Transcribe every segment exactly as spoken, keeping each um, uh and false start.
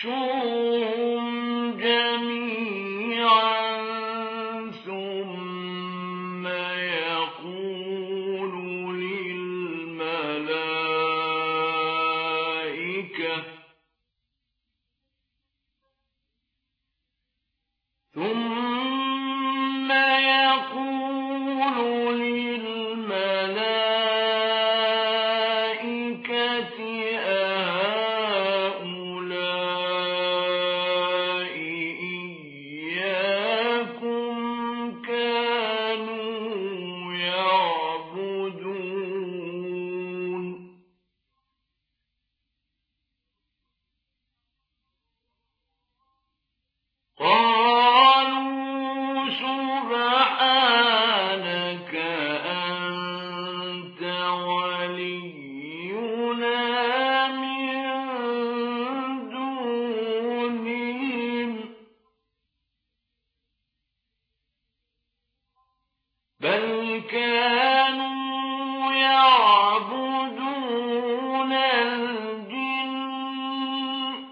يحشرهم جميعا ثم يقول للملائكة ثم يقول للملائكة أهؤلاء إياكم كانوا يعبدون قالوا سبحانك أنت ولينا من دونهم بل كانوا يعبدون الجن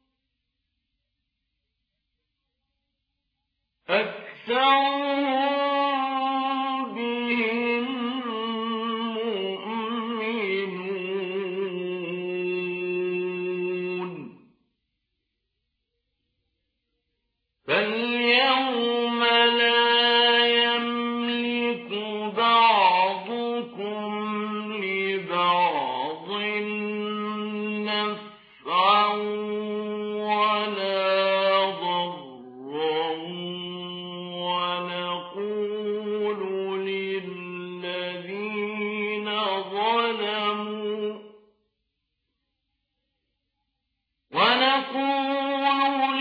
أكثرهم بهم مؤمنون فاليوم لا يملك بعضكم لبعض نفعا ولا ضرا ونقول للذين ظلموا ونقول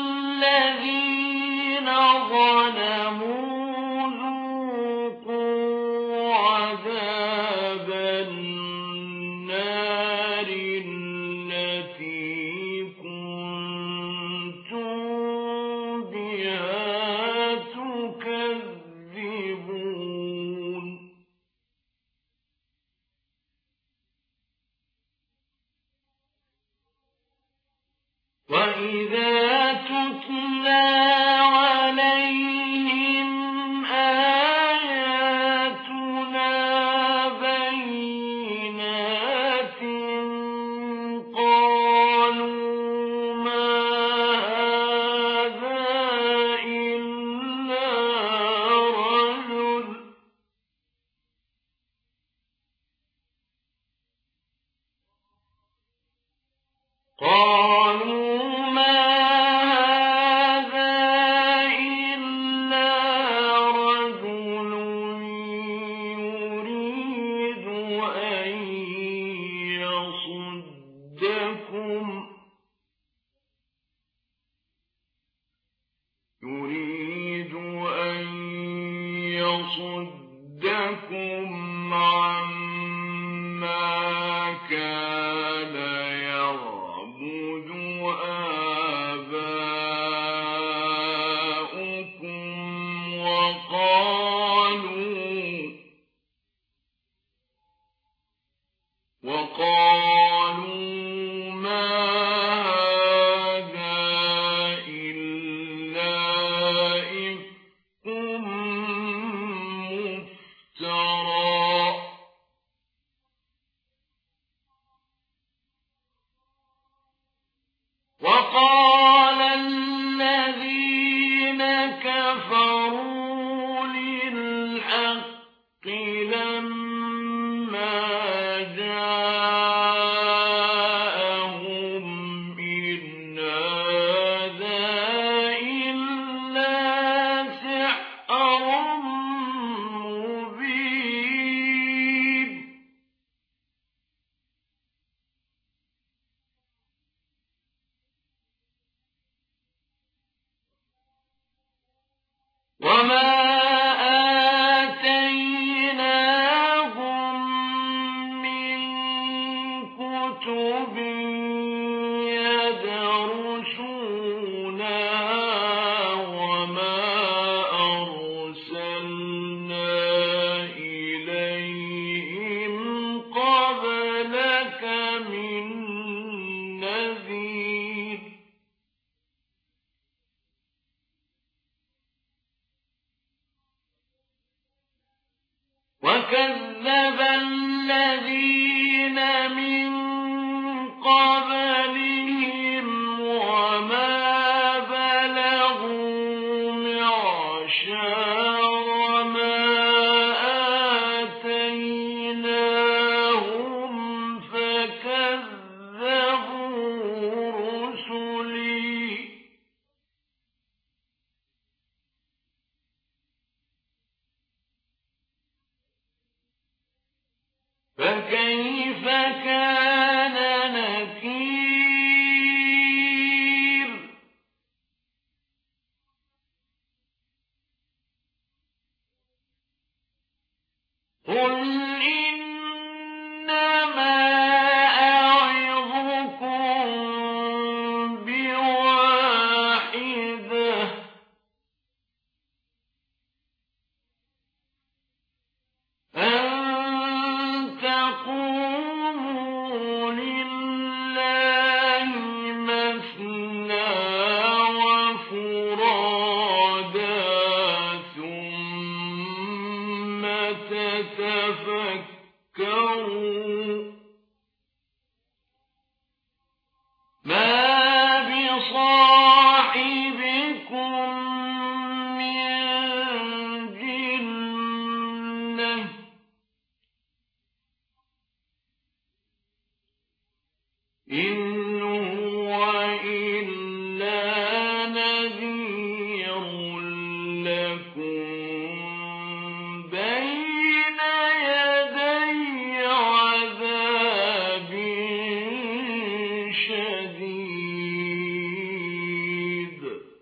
للذين ظلموا ذوقوا عذاب النار التي كنتم بها تكذبون وإذا تتلى عليهم آياتنا بينات قالوا ما هذا إلا رجل قالوا ما هذا إلا رجل يريد أن يصدكم يريد أن يصدكم عما كان يعبد آباؤكم وقالوا وقالوا ما هذا إلا إفك مفترى وقال الذين كفروا للحق لما جاءهم إن هذا إلا سحر مبين وما آتيناهم من كتب يدرسونها وما أرسلنا إليهم قبلك من نذير قبلهم وما بلغوا معشار ما آتيناهم فكذبوا رسلي فكيف كان نكير. قل إنما أعظكم بواحدة أن تقوموا لله مثنى وفرادا ثم تتفكروا ما بصاحبكم من جنة إن هو إلا نذير لكم بين يدي عذاب شديد.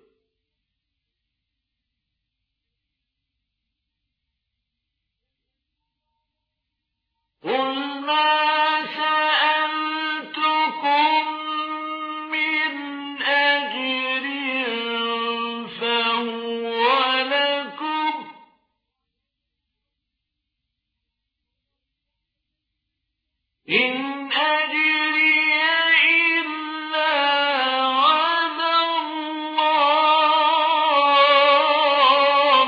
قل ما سألتكم من أجر فهو لكم إن أجري إلا على الله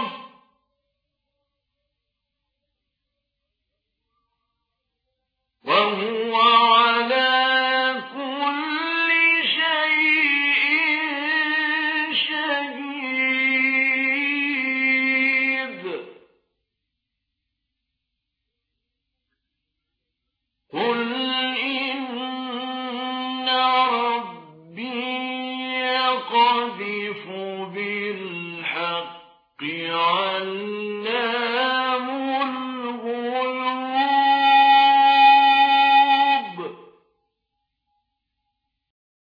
وهو على كل شيء شهيد. قل إن ربي يقذف بالحق على